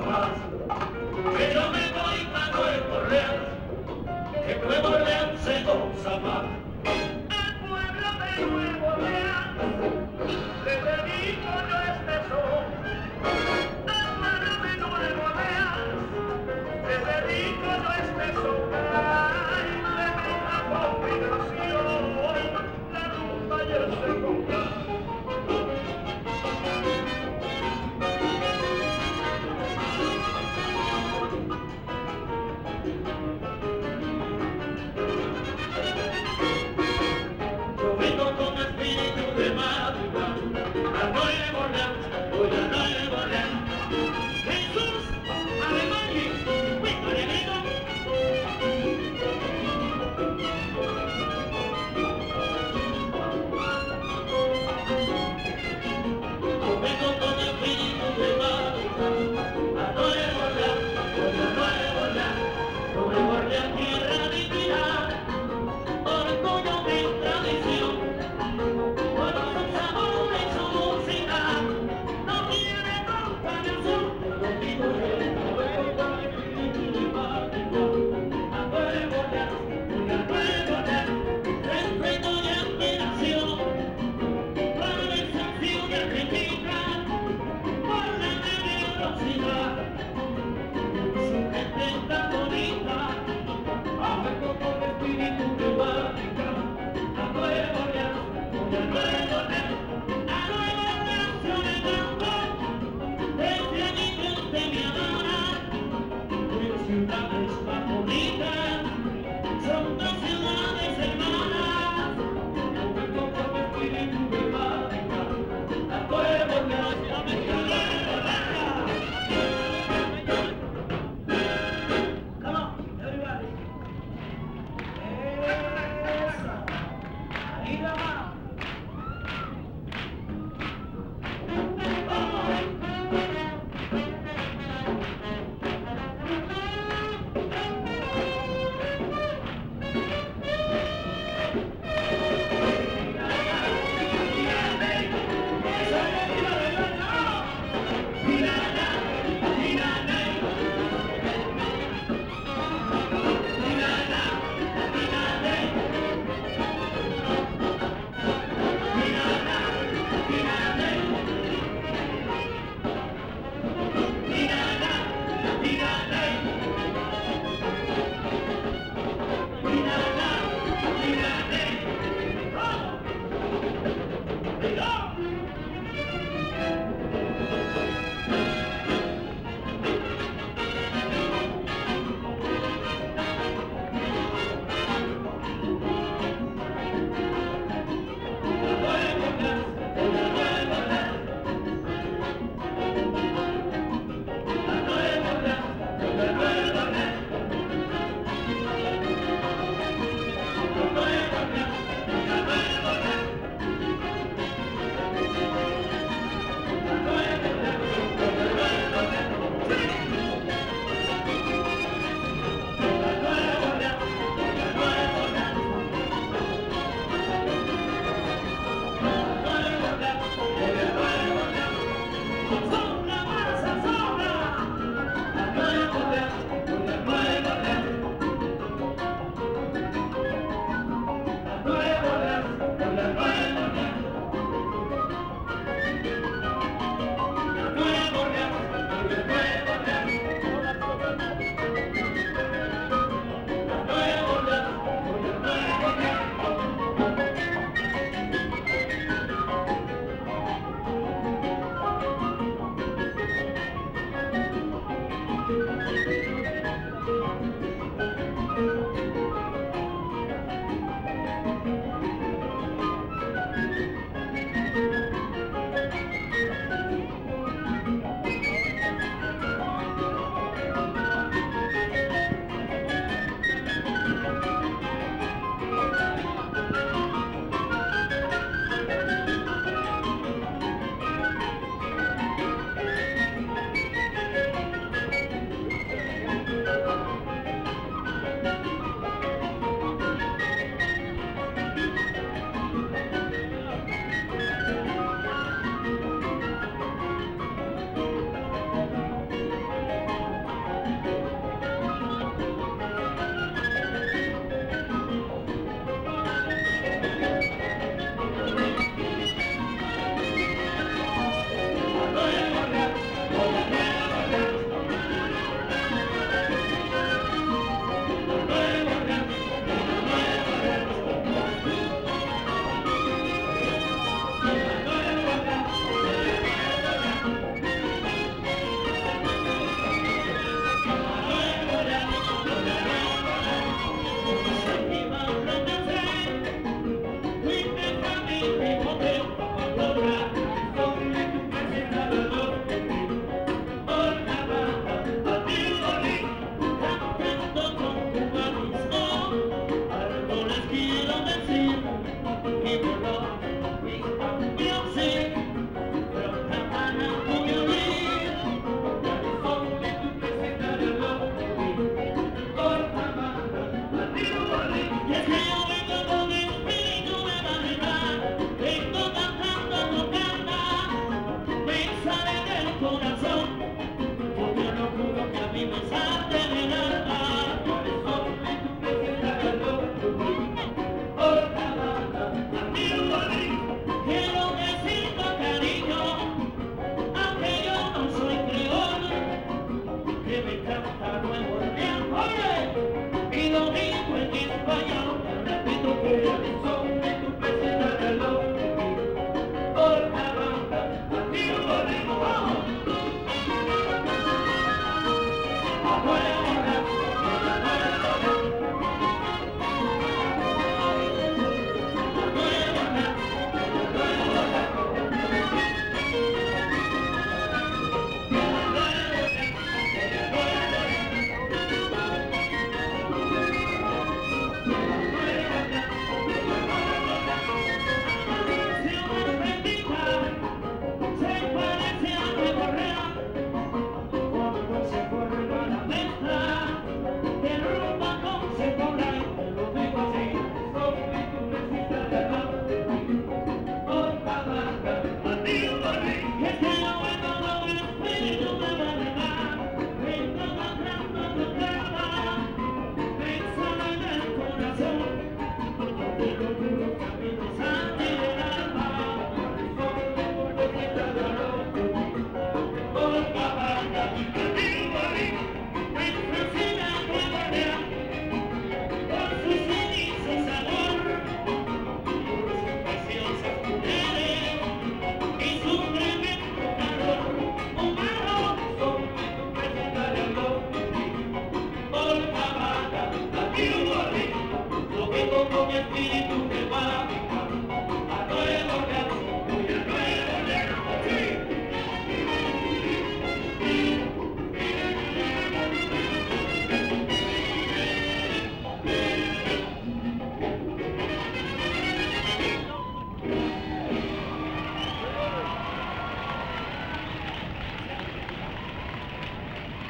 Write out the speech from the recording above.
más, que yo me voy para Nueva Orleans, que Nueva Orleans se goza más. El pueblo de Nueva Orleans, le dedico yo este son. El pueblo de Nueva Orleans, le dedico yo este son. Ay, tremenda combinación, la rumba y el secundar. Yo vengo con espíritu de madrugada, a Nueva Orleans, voy a Nueva Orleans. Jesús, Alemania, Víctor Enrico. Yo vengo con espíritu de madrugada, a Nueva Orleans, voy a Nueva Orleans. Nueva Orleans, tierra de piedad, orgullo de tradición. Bueno, su sabor y su música no tiene comparación. Contigo yo vengo con espíritu de madrugada, a Nueva Orleans, voy a Nueva Orleans. Respeto y admiración para el desafío de Argentina, por la generosidad.